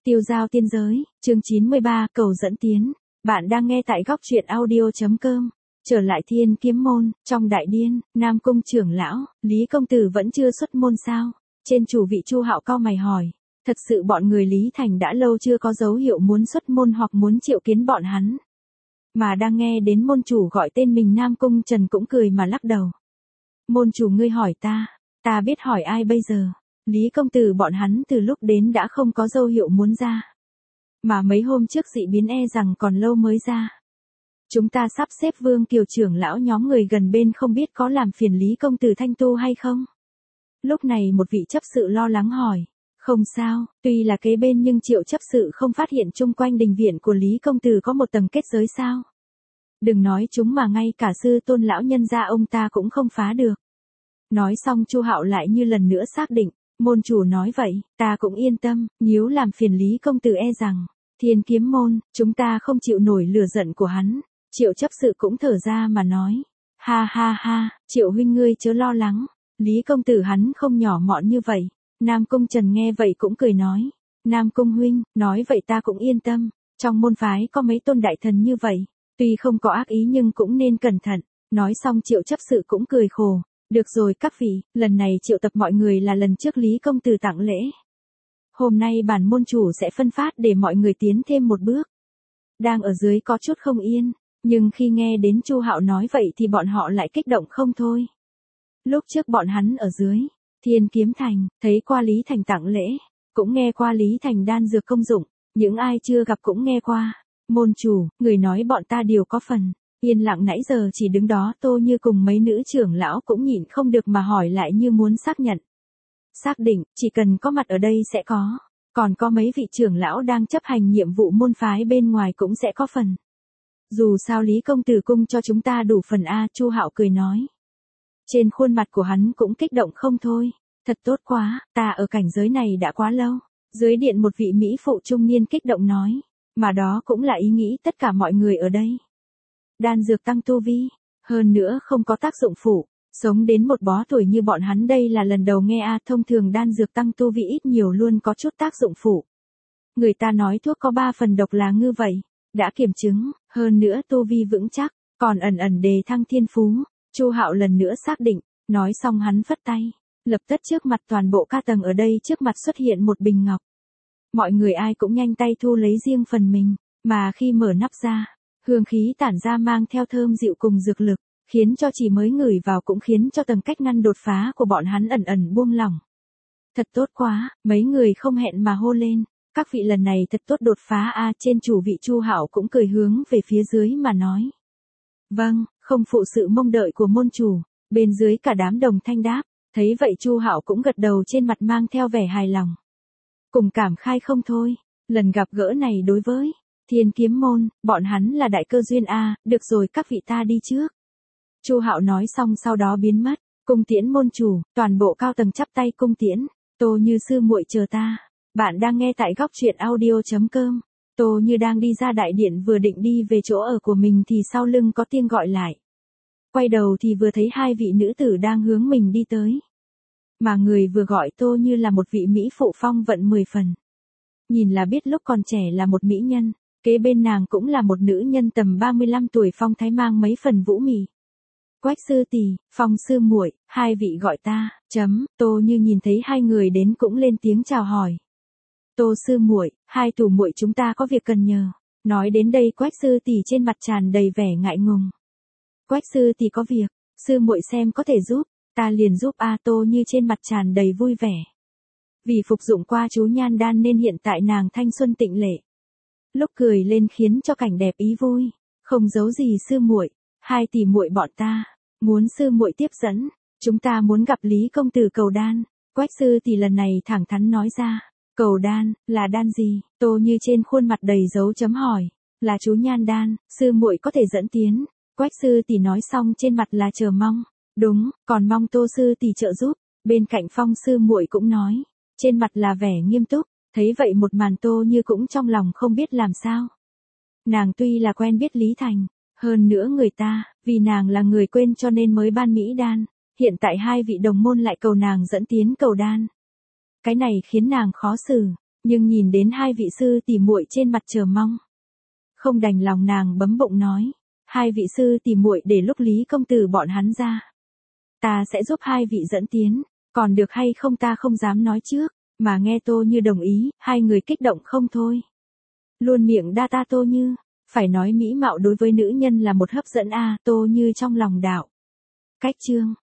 Tiêu giao tiên giới, chương 93, cầu dẫn tiến. Bạn đang nghe tại góc truyện audio.com. Trở lại Thiên Kiếm Môn, trong đại điên, Nam Cung trưởng lão, Lý công tử vẫn chưa xuất môn sao? Trên chủ vị Chu Hạo cau mày hỏi. Thật sự bọn người Lý Thành đã lâu chưa có dấu hiệu muốn xuất môn hoặc muốn triệu kiến bọn hắn. Mà đang nghe đến môn chủ gọi tên mình Nam Cung Trần cũng cười mà lắc đầu. Môn chủ ngươi hỏi ta biết hỏi ai bây giờ? Lý công tử bọn hắn từ lúc đến đã không có dấu hiệu muốn ra. Mà mấy hôm trước dị biến rằng còn lâu mới ra. Chúng ta sắp xếp Vương Kiều trưởng lão nhóm người gần bên không biết có làm phiền Lý công tử thanh tu hay không? Lúc này một vị chấp sự lo lắng hỏi. Không sao, tuy là kế bên nhưng Triệu chấp sự không phát hiện chung quanh đình viện của Lý công tử có một tầng kết giới sao? Đừng nói chúng mà ngay cả sư tôn lão nhân gia ông ta cũng không phá được. Nói xong Chu Hạo lại như lần nữa xác định. Môn chủ nói vậy, ta cũng yên tâm, nếu làm phiền Lý công tử rằng, Thiên Kiếm Môn, chúng ta không chịu nổi lửa giận của hắn. Triệu chấp sự cũng thở ra mà nói, ha ha ha, Triệu huynh ngươi chớ lo lắng, Lý công tử hắn không nhỏ mọn như vậy. Nam Cung Trần nghe vậy cũng cười nói, Nam Cung huynh, nói vậy ta cũng yên tâm, trong môn phái có mấy tôn đại thần như vậy, tuy không có ác ý nhưng cũng nên cẩn thận. Nói xong Triệu chấp sự cũng cười khổ. Được rồi các vị, lần này triệu tập mọi người là lần trước Lý công tử tặng lễ. Hôm nay bản môn chủ sẽ phân phát để mọi người tiến thêm một bước. Đang ở dưới có chút không yên, nhưng khi nghe đến Chu Hạo nói vậy thì bọn họ lại kích động không thôi. Lúc trước bọn hắn ở dưới Thiên Kiếm Thành, thấy qua Lý Thành tặng lễ, cũng nghe qua Lý Thành đan dược công dụng, những ai chưa gặp cũng nghe qua. Môn chủ, người nói bọn ta đều có phần. Yên lặng nãy giờ chỉ đứng đó Tô Như cùng mấy nữ trưởng lão cũng nhịn không được mà hỏi lại như muốn xác nhận. Xác định, chỉ cần có mặt ở đây sẽ có. Còn có mấy vị trưởng lão đang chấp hành nhiệm vụ môn phái bên ngoài cũng sẽ có phần. Dù sao Lý công tử cung cho chúng ta đủ phần Chu Hạo cười nói. Trên khuôn mặt của hắn cũng kích động không thôi. Thật tốt quá, ta ở cảnh giới này đã quá lâu. Dưới điện một vị mỹ phụ trung niên kích động nói. Mà đó cũng là ý nghĩ tất cả mọi người ở đây. Đan dược tăng tu vi, hơn nữa không có tác dụng phụ, sống đến một bó tuổi như bọn hắn đây là lần đầu nghe thông thường đan dược tăng tu vi ít nhiều luôn có chút tác dụng phụ. Người ta nói thuốc có 3 phần độc là như vậy, đã kiểm chứng, hơn nữa tu vi vững chắc, còn ẩn đề thăng thiên phú. Chu Hạo lần nữa xác định, nói xong hắn phất tay, lập tức trước mặt toàn bộ ca tầng ở đây trước mặt xuất hiện một bình ngọc. Mọi người ai cũng nhanh tay thu lấy riêng phần mình, mà khi mở nắp ra, hương khí tản ra mang theo thơm dịu cùng dược lực, khiến cho chỉ mới ngửi vào cũng khiến cho tầng cách ngăn đột phá của bọn hắn ẩn buông lỏng. Thật tốt quá, mấy người không hẹn mà hô lên, các vị lần này thật tốt đột phá trên chủ vị Chu Hạo cũng cười hướng về phía dưới mà nói. Vâng, không phụ sự mong đợi của môn chủ, bên dưới cả đám đồng thanh đáp, thấy vậy Chu Hạo cũng gật đầu trên mặt mang theo vẻ hài lòng. Cùng cảm khai không thôi, lần gặp gỡ này đối với Thiên Kiếm Môn, bọn hắn là đại cơ duyên được rồi các vị ta đi trước. Chu Hạo nói xong sau đó biến mất, cung tiễn môn chủ, toàn bộ cao tầng chắp tay cung tiễn, Tô Như sư muội chờ ta. Bạn đang nghe tại góc truyện audio.com. Tô Như đang đi ra đại điện vừa định đi về chỗ ở của mình thì sau lưng có tiếng gọi lại. Quay đầu thì vừa thấy hai vị nữ tử đang hướng mình đi tới. Mà người vừa gọi Tô Như là một vị mỹ phụ phong vận 10 phần. Nhìn là biết lúc còn trẻ là một mỹ nhân. Kế bên nàng cũng là một nữ nhân tầm 35 tuổi phong thái mang mấy phần vũ mị. Quách sư tỷ, Phong sư muội, hai vị gọi ta, Tô Như nhìn thấy hai người đến cũng lên tiếng chào hỏi. Tô sư muội, hai tù muội chúng ta có việc cần nhờ. Nói đến đây Quách sư tỷ trên mặt tràn đầy vẻ ngại ngùng. Quách sư tỷ có việc, sư muội xem có thể giúp, ta liền giúp Tô Như trên mặt tràn đầy vui vẻ. Vì phục dụng qua chú nhan đan nên hiện tại nàng thanh xuân tịnh lệ. Lúc cười lên khiến cho cảnh đẹp ý vui, không giấu gì sư muội, hai tỷ muội bọn ta, muốn sư muội tiếp dẫn, chúng ta muốn gặp Lý công tử cầu đan. Quách sư tỷ lần này thẳng thắn nói ra, cầu đan, là đan gì? Tô Như trên khuôn mặt đầy dấu chấm hỏi, là chú nhan đan, sư muội có thể dẫn tiến. Quách sư tỷ nói xong trên mặt là chờ mong, đúng, còn mong Tô sư tỷ trợ giúp. Bên cạnh Phong sư muội cũng nói, trên mặt là vẻ nghiêm túc. Thấy vậy một màn Tô Như cũng trong lòng không biết làm sao. Nàng tuy là quen biết Lý Thành, hơn nữa người ta, vì nàng là người quên cho nên mới ban mỹ đan, hiện tại hai vị đồng môn lại cầu nàng dẫn tiến cầu đan. Cái này khiến nàng khó xử, Nhưng nhìn đến hai vị sư tỷ muội trên mặt chờ mong, không đành lòng nàng bấm bụng nói, hai vị sư tỷ muội để lúc Lý công tử bọn hắn ra, ta sẽ giúp hai vị dẫn tiến, còn được hay không ta không dám nói trước, mà nghe Tô Như đồng ý, hai người kích động không thôi. Luôn miệng đa ta Tô Như, phải nói mỹ mạo đối với nữ nhân là một hấp dẫn a, Tô Như trong lòng đạo. Cách chương